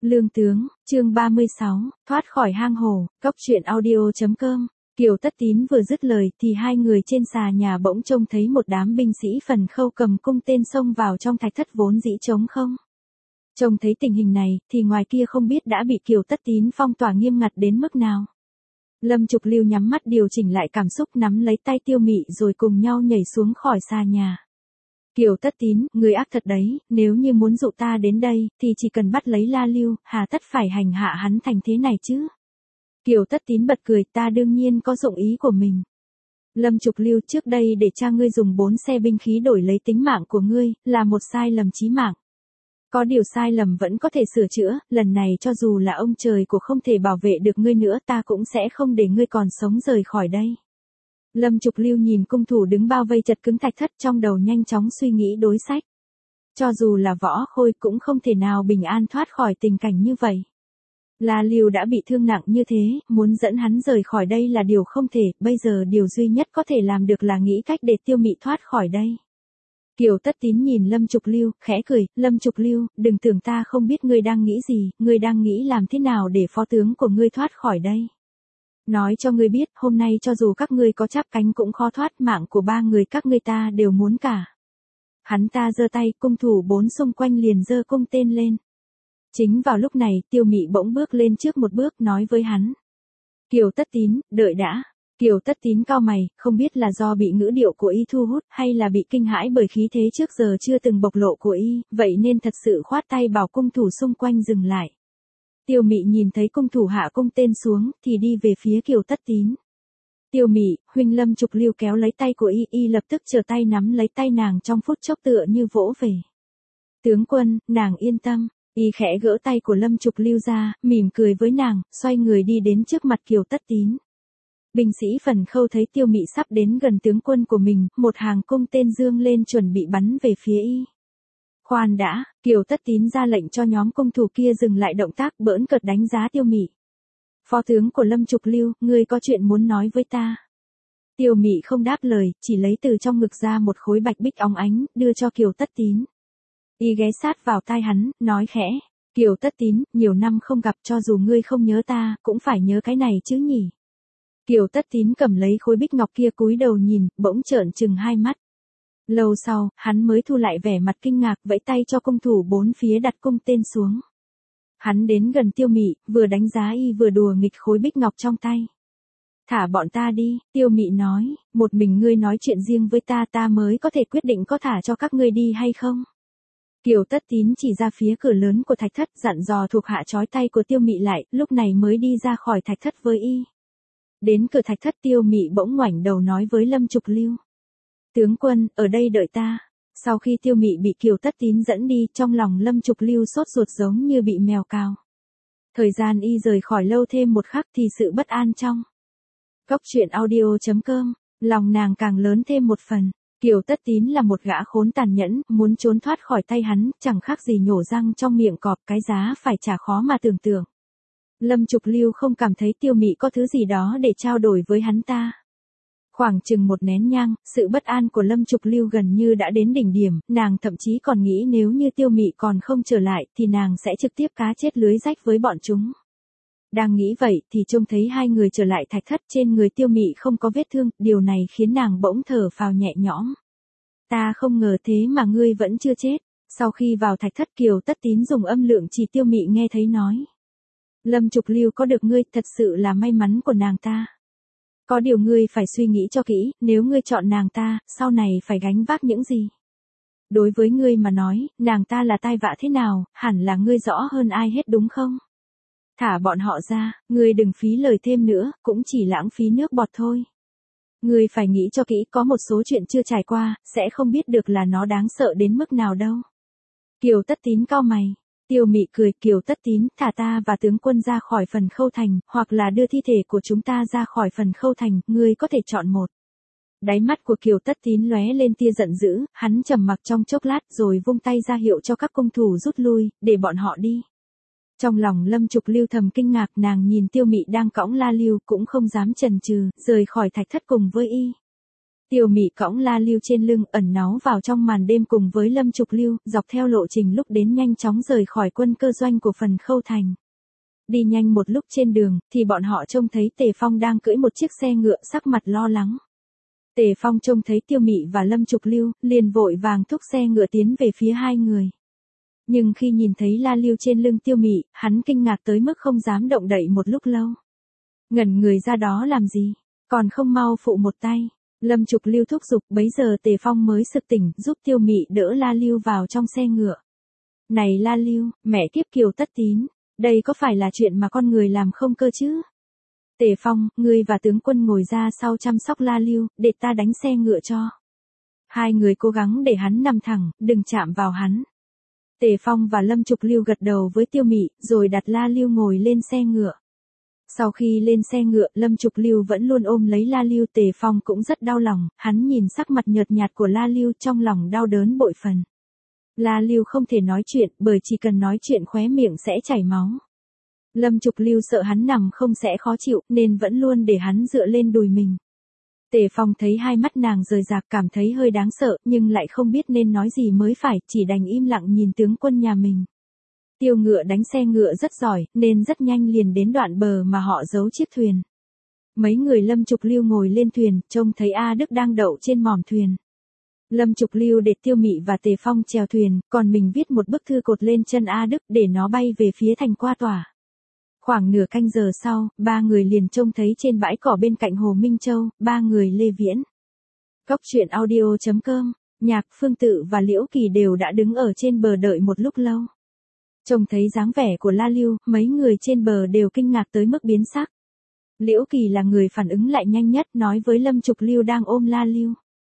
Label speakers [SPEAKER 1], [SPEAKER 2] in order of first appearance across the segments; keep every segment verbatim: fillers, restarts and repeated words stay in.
[SPEAKER 1] Lương tướng, chương ba mươi sáu, thoát khỏi hang hổ, cốc truyện audio chấm com. Kiều Tất Tín vừa dứt lời thì hai người trên xà nhà bỗng trông thấy một đám binh sĩ Phần Khâu cầm cung tên xông vào trong thạch thất vốn dĩ trống không. Trông thấy tình hình này thì ngoài kia không biết đã bị Kiều Tất Tín phong tỏa nghiêm ngặt đến mức nào. Lâm Trục Lưu nhắm mắt điều chỉnh lại cảm xúc, nắm lấy tay Tiêu Mị rồi cùng nhau nhảy xuống khỏi xà nhà. Kiều Tất Tín, người ác thật đấy, nếu như muốn dụ ta đến đây, thì chỉ cần bắt lấy La Lưu, hà tất phải hành hạ hắn thành thế này chứ. Kiều Tất Tín bật cười, ta đương nhiên có dụng ý của mình. Lâm Trục Lưu, trước đây để cha ngươi dùng bốn xe binh khí đổi lấy tính mạng của ngươi, là một sai lầm chí mạng. Có điều sai lầm vẫn có thể sửa chữa, lần này cho dù là ông trời của không thể bảo vệ được ngươi nữa, ta cũng sẽ không để ngươi còn sống rời khỏi đây. Lâm Trục Lưu nhìn cung thủ đứng bao vây chật cứng thạch thất, trong đầu nhanh chóng suy nghĩ đối sách. Cho dù là Võ Khôi cũng không thể nào bình an thoát khỏi tình cảnh như vậy. La Lưu đã bị thương nặng như thế, muốn dẫn hắn rời khỏi đây là điều không thể, bây giờ điều duy nhất có thể làm được là nghĩ cách để Tiêu Mị thoát khỏi đây. Kiều Tất Tín nhìn Lâm Trục Lưu, khẽ cười, Lâm Trục Lưu, đừng tưởng ta không biết ngươi đang nghĩ gì, ngươi đang nghĩ làm thế nào để phó tướng của ngươi thoát khỏi đây. Nói cho ngươi biết, hôm nay cho dù các ngươi có chắp cánh cũng khó thoát, mạng của ba người các ngươi ta đều muốn cả. Hắn ta giơ tay, cung thủ bốn xung quanh liền giơ cung tên lên. Chính vào lúc này, Tiêu Mị bỗng bước lên trước một bước nói với hắn. Kiều Tất Tín, đợi đã. Kiều Tất Tín cau mày, không biết là do bị ngữ điệu của y thu hút hay là bị kinh hãi bởi khí thế trước giờ chưa từng bộc lộ của y, vậy nên thật sự khoát tay bảo cung thủ xung quanh dừng lại. Tiêu Mị nhìn thấy cung thủ hạ cung tên xuống, thì đi về phía Kiều Tất Tín. Tiêu Mị, huynh. Lâm Trục Lưu kéo lấy tay của y, y lập tức trở tay nắm lấy tay nàng trong phút chốc tựa như vỗ về. Tướng quân, nàng yên tâm. Y khẽ gỡ tay của Lâm Trục Lưu ra, mỉm cười với nàng, xoay người đi đến trước mặt Kiều Tất Tín. Binh sĩ Phần Khâu thấy Tiêu Mị sắp đến gần tướng quân của mình, một hàng cung tên dương lên chuẩn bị bắn về phía y. Khoan đã, Kiều Tất Tín ra lệnh cho nhóm cung thủ kia dừng lại động tác, bỡn cợt đánh giá Tiêu Mị. Phó tướng của Lâm Trục Lưu, ngươi có chuyện muốn nói với ta. Tiêu Mị không đáp lời, chỉ lấy từ trong ngực ra một khối bạch bích óng ánh, đưa cho Kiều Tất Tín. Y ghé sát vào tai hắn, nói khẽ, Kiều Tất Tín, nhiều năm không gặp, cho dù ngươi không nhớ ta, cũng phải nhớ cái này chứ nhỉ. Kiều Tất Tín cầm lấy khối bích ngọc kia cúi đầu nhìn, bỗng trợn trừng hai mắt. Lâu sau, hắn mới thu lại vẻ mặt kinh ngạc, vẫy tay cho cung thủ bốn phía đặt cung tên xuống. Hắn đến gần Tiêu Mị, vừa đánh giá y vừa đùa nghịch khối bích ngọc trong tay. Thả bọn ta đi, Tiêu Mị nói, một mình ngươi nói chuyện riêng với ta ta mới có thể quyết định có thả cho các ngươi đi hay không. Kiều Tất Tín chỉ ra phía cửa lớn của thạch thất, dặn dò thuộc hạ trói tay của Tiêu Mị lại, lúc này mới đi ra khỏi thạch thất với y. Đến cửa thạch thất, Tiêu Mị bỗng ngoảnh đầu nói với Lâm Trục Lưu. Tướng quân, ở đây đợi ta. Sau khi Tiêu Mị bị Kiều Tất Tín dẫn đi, trong lòng Lâm Trục Lưu sốt ruột giống như bị mèo cào. Thời gian y rời khỏi lâu thêm một khắc thì sự bất an trong cốc truyện audio chấm com, lòng nàng càng lớn thêm một phần. Kiều Tất Tín là một gã khốn tàn nhẫn, muốn trốn thoát khỏi tay hắn, chẳng khác gì nhổ răng trong miệng cọp, cái giá phải trả khó mà tưởng tượng. Lâm Trục Lưu không cảm thấy Tiêu Mị có thứ gì đó để trao đổi với hắn ta. Khoảng chừng một nén nhang, sự bất an của Lâm Trục Lưu gần như đã đến đỉnh điểm, nàng thậm chí còn nghĩ nếu như Tiêu Mị còn không trở lại thì nàng sẽ trực tiếp cá chết lưới rách với bọn chúng. Đang nghĩ vậy thì trông thấy hai người trở lại thạch thất, trên người Tiêu Mị không có vết thương, điều này khiến nàng bỗng thở phào nhẹ nhõm. Ta không ngờ thế mà ngươi vẫn chưa chết. Sau khi vào thạch thất, Kiều Tất Tín dùng âm lượng chỉ Tiêu Mị nghe thấy nói. Lâm Trục Lưu có được ngươi, thật sự là may mắn của nàng ta. Có điều ngươi phải suy nghĩ cho kỹ, nếu ngươi chọn nàng ta, sau này phải gánh vác những gì. Đối với ngươi mà nói, nàng ta là tai vạ thế nào, hẳn là ngươi rõ hơn ai hết đúng không? Thả bọn họ ra, ngươi đừng phí lời thêm nữa, cũng chỉ lãng phí nước bọt thôi. Ngươi phải nghĩ cho kỹ, có một số chuyện chưa trải qua, sẽ không biết được là nó đáng sợ đến mức nào đâu. Kiều Tất Tín cau mày. Tiêu Mị cười, Kiều Tất Tín, thả ta và tướng quân ra khỏi Phần Khâu thành, hoặc là đưa thi thể của chúng ta ra khỏi Phần Khâu thành, ngươi có thể chọn một. Đáy mắt của Kiều Tất Tín lóe lên tia giận dữ, hắn trầm mặc trong chốc lát rồi vung tay ra hiệu cho các cung thủ rút lui, để bọn họ đi. Trong lòng Lâm Trục Lưu thầm kinh ngạc, nàng nhìn Tiêu Mị đang cõng La Lưu cũng không dám chần chừ, rời khỏi thạch thất cùng với y. Tiêu Mị cõng La Lưu trên lưng, ẩn náu vào trong màn đêm cùng với Lâm Trục Lưu, dọc theo lộ trình lúc đến nhanh chóng rời khỏi quân cơ doanh của Phần Khâu Thành. Đi nhanh một lúc trên đường, thì bọn họ trông thấy Tề Phong đang cưỡi một chiếc xe ngựa, sắc mặt lo lắng. Tề Phong trông thấy Tiêu Mị và Lâm Trục Lưu, liền vội vàng thúc xe ngựa tiến về phía hai người. Nhưng khi nhìn thấy La Lưu trên lưng Tiêu Mị, hắn kinh ngạc tới mức không dám động đậy một lúc lâu. Ngẩn người ra đó làm gì, còn không mau phụ một tay. Lâm Trục Lưu thúc giục, bấy giờ Tề Phong mới sực tỉnh, giúp Tiêu Mị đỡ La Lưu vào trong xe ngựa. Này La Lưu, mẹ kiếp Kiều Tất Tín, đây có phải là chuyện mà con người làm không cơ chứ? Tề Phong, ngươi và tướng quân ngồi ra sau chăm sóc La Lưu, để ta đánh xe ngựa cho. Hai người cố gắng để hắn nằm thẳng, đừng chạm vào hắn. Tề Phong và Lâm Trục Lưu gật đầu với Tiêu Mị, rồi đặt La Lưu ngồi lên xe ngựa. Sau khi lên xe ngựa, Lâm Trục Lưu vẫn luôn ôm lấy La Lưu. Tề Phong cũng rất đau lòng, hắn nhìn sắc mặt nhợt nhạt của La Lưu, trong lòng đau đớn bội phần. La Lưu không thể nói chuyện, bởi chỉ cần nói chuyện khóe miệng sẽ chảy máu. Lâm Trục Lưu sợ hắn nằm không sẽ khó chịu, nên vẫn luôn để hắn dựa lên đùi mình. Tề Phong thấy hai mắt nàng rời rạc, cảm thấy hơi đáng sợ, nhưng lại không biết nên nói gì mới phải, chỉ đành im lặng nhìn tướng quân nhà mình. Tiêu Ngựa đánh xe ngựa rất giỏi, nên rất nhanh liền đến đoạn bờ mà họ giấu chiếc thuyền. Mấy người Lâm Trục Lưu ngồi lên thuyền, trông thấy A Đức đang đậu trên mỏm thuyền. Lâm Trục Lưu để Tiêu Mị và Tề Phong chèo thuyền, còn mình viết một bức thư cột lên chân A Đức để nó bay về phía thành Qua Tỏa. Khoảng nửa canh giờ sau, ba người liền trông thấy trên bãi cỏ bên cạnh Hồ Minh Châu, ba người Lê Viễn. Cốc truyện audio chấm com, Nhạc, Phương Tự và Liễu Kỳ đều đã đứng ở trên bờ đợi một lúc lâu. Trông thấy dáng vẻ của La Lưu, mấy người trên bờ đều kinh ngạc tới mức biến sắc. Liễu Kỳ là người phản ứng lại nhanh nhất, nói với Lâm Trục Lưu đang ôm La Lưu.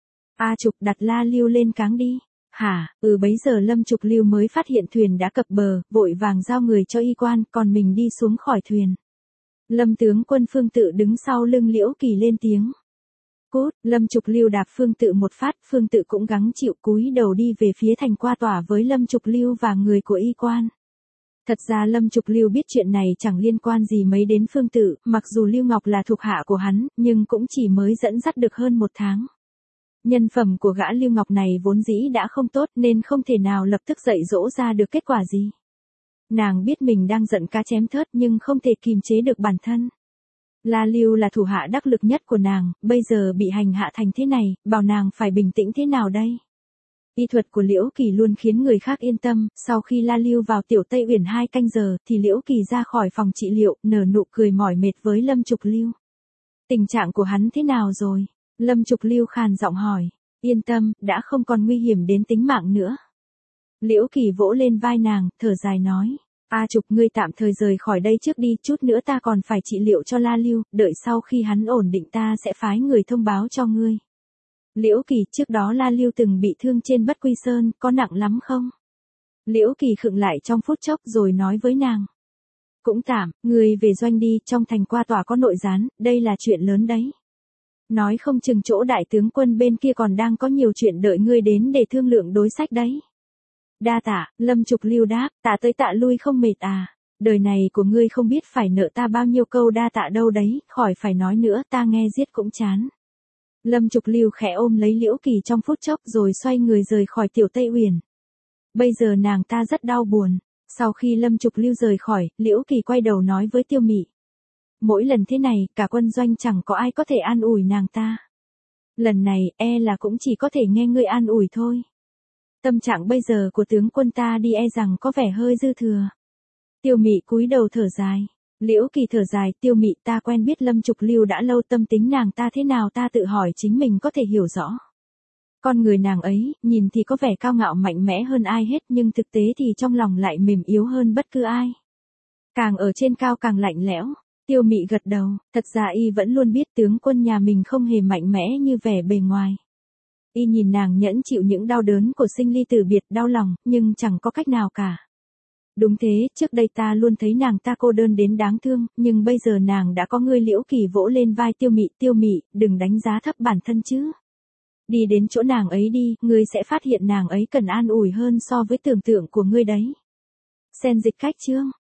[SPEAKER 1] A Trục, đặt La Lưu lên cáng đi. Hả, ừ bấy giờ Lâm Trục Lưu mới phát hiện thuyền đã cập bờ, vội vàng giao người cho y quan, còn mình đi xuống khỏi thuyền. Lâm tướng quân Phương Tự đứng sau lưng Liễu Kỳ lên tiếng. Cút, Lâm Trục Lưu đạp Phương Tự một phát, Phương Tự cũng gắng chịu, cúi đầu đi về phía thành Qua Tỏa với Lâm Trục Lưu và người của y quan. Thật ra Lâm Trục Lưu biết chuyện này chẳng liên quan gì mấy đến Phương Tự, mặc dù Lưu Ngọc là thuộc hạ của hắn, nhưng cũng chỉ mới dẫn dắt được hơn một tháng. Nhân phẩm của gã Lưu Ngọc này vốn dĩ đã không tốt nên không thể nào lập tức dạy dỗ ra được kết quả gì. Nàng biết mình đang giận cá chém thớt nhưng không thể kìm chế được bản thân. La Lưu là thủ hạ đắc lực nhất của nàng, bây giờ bị hành hạ thành thế này, bảo nàng phải bình tĩnh thế nào đây? Y thuật của Liễu Kỳ luôn khiến người khác yên tâm, sau khi La Lưu vào Tiểu Tây Uyển hai canh giờ thì Liễu Kỳ ra khỏi phòng trị liệu, nở nụ cười mỏi mệt với Lâm Trục Lưu. Tình trạng của hắn thế nào rồi? Lâm Trục Lưu khàn giọng hỏi. Yên tâm, đã không còn nguy hiểm đến tính mạng nữa. Liễu Kỳ vỗ lên vai nàng, thở dài nói. A Trục, ngươi tạm thời rời khỏi đây trước đi, chút nữa ta còn phải trị liệu cho La Lưu, đợi sau khi hắn ổn định ta sẽ phái người thông báo cho ngươi. Liễu Kỳ, trước đó La Lưu từng bị thương trên Bất Quy Sơn, có nặng lắm không? Liễu Kỳ khựng lại trong phút chốc rồi nói với nàng. Cũng tạm, ngươi về doanh đi, trong thành Qua Tỏa có nội gián, đây là chuyện lớn đấy. Nói không chừng chỗ đại tướng quân bên kia còn đang có nhiều chuyện đợi ngươi đến để thương lượng đối sách đấy. Đa tạ, Lâm Trục Lưu đáp, tạ tới tạ lui không mệt à, đời này của ngươi không biết phải nợ ta bao nhiêu câu đa tạ đâu đấy, khỏi phải nói nữa, ta nghe giết cũng chán. Lâm Trục Lưu khẽ ôm lấy Liễu Kỳ trong phút chốc rồi xoay người rời khỏi Tiểu Tây Uyển. Bây giờ nàng ta rất đau buồn. Sau khi Lâm Trục Lưu rời khỏi, Liễu Kỳ quay đầu nói với Tiêu Mị. Mỗi lần thế này, cả quân doanh chẳng có ai có thể an ủi nàng ta. Lần này, e là cũng chỉ có thể nghe ngươi an ủi thôi. Tâm trạng bây giờ của tướng quân ta đi e rằng có vẻ hơi dư thừa. Tiêu Mị cúi đầu thở dài. Liễu Kỳ thở dài, Tiêu Mị, ta quen biết Lâm Trục Lưu đã lâu, tâm tính nàng ta thế nào ta tự hỏi chính mình có thể hiểu rõ. Con người nàng ấy, nhìn thì có vẻ cao ngạo mạnh mẽ hơn ai hết nhưng thực tế thì trong lòng lại mềm yếu hơn bất cứ ai. Càng ở trên cao càng lạnh lẽo. Tiêu Mị gật đầu, thật ra y vẫn luôn biết tướng quân nhà mình không hề mạnh mẽ như vẻ bề ngoài. Y nhìn nàng nhẫn chịu những đau đớn của sinh ly tử biệt, đau lòng, nhưng chẳng có cách nào cả. Đúng thế, trước đây ta luôn thấy nàng ta cô đơn đến đáng thương, nhưng bây giờ nàng đã có ngươi. Liễu Kỳ vỗ lên vai Tiêu Mị, Tiêu Mị, đừng đánh giá thấp bản thân chứ. Đi đến chỗ nàng ấy đi, ngươi sẽ phát hiện nàng ấy cần an ủi hơn so với tưởng tượng của ngươi đấy. Sen dịch cách chương.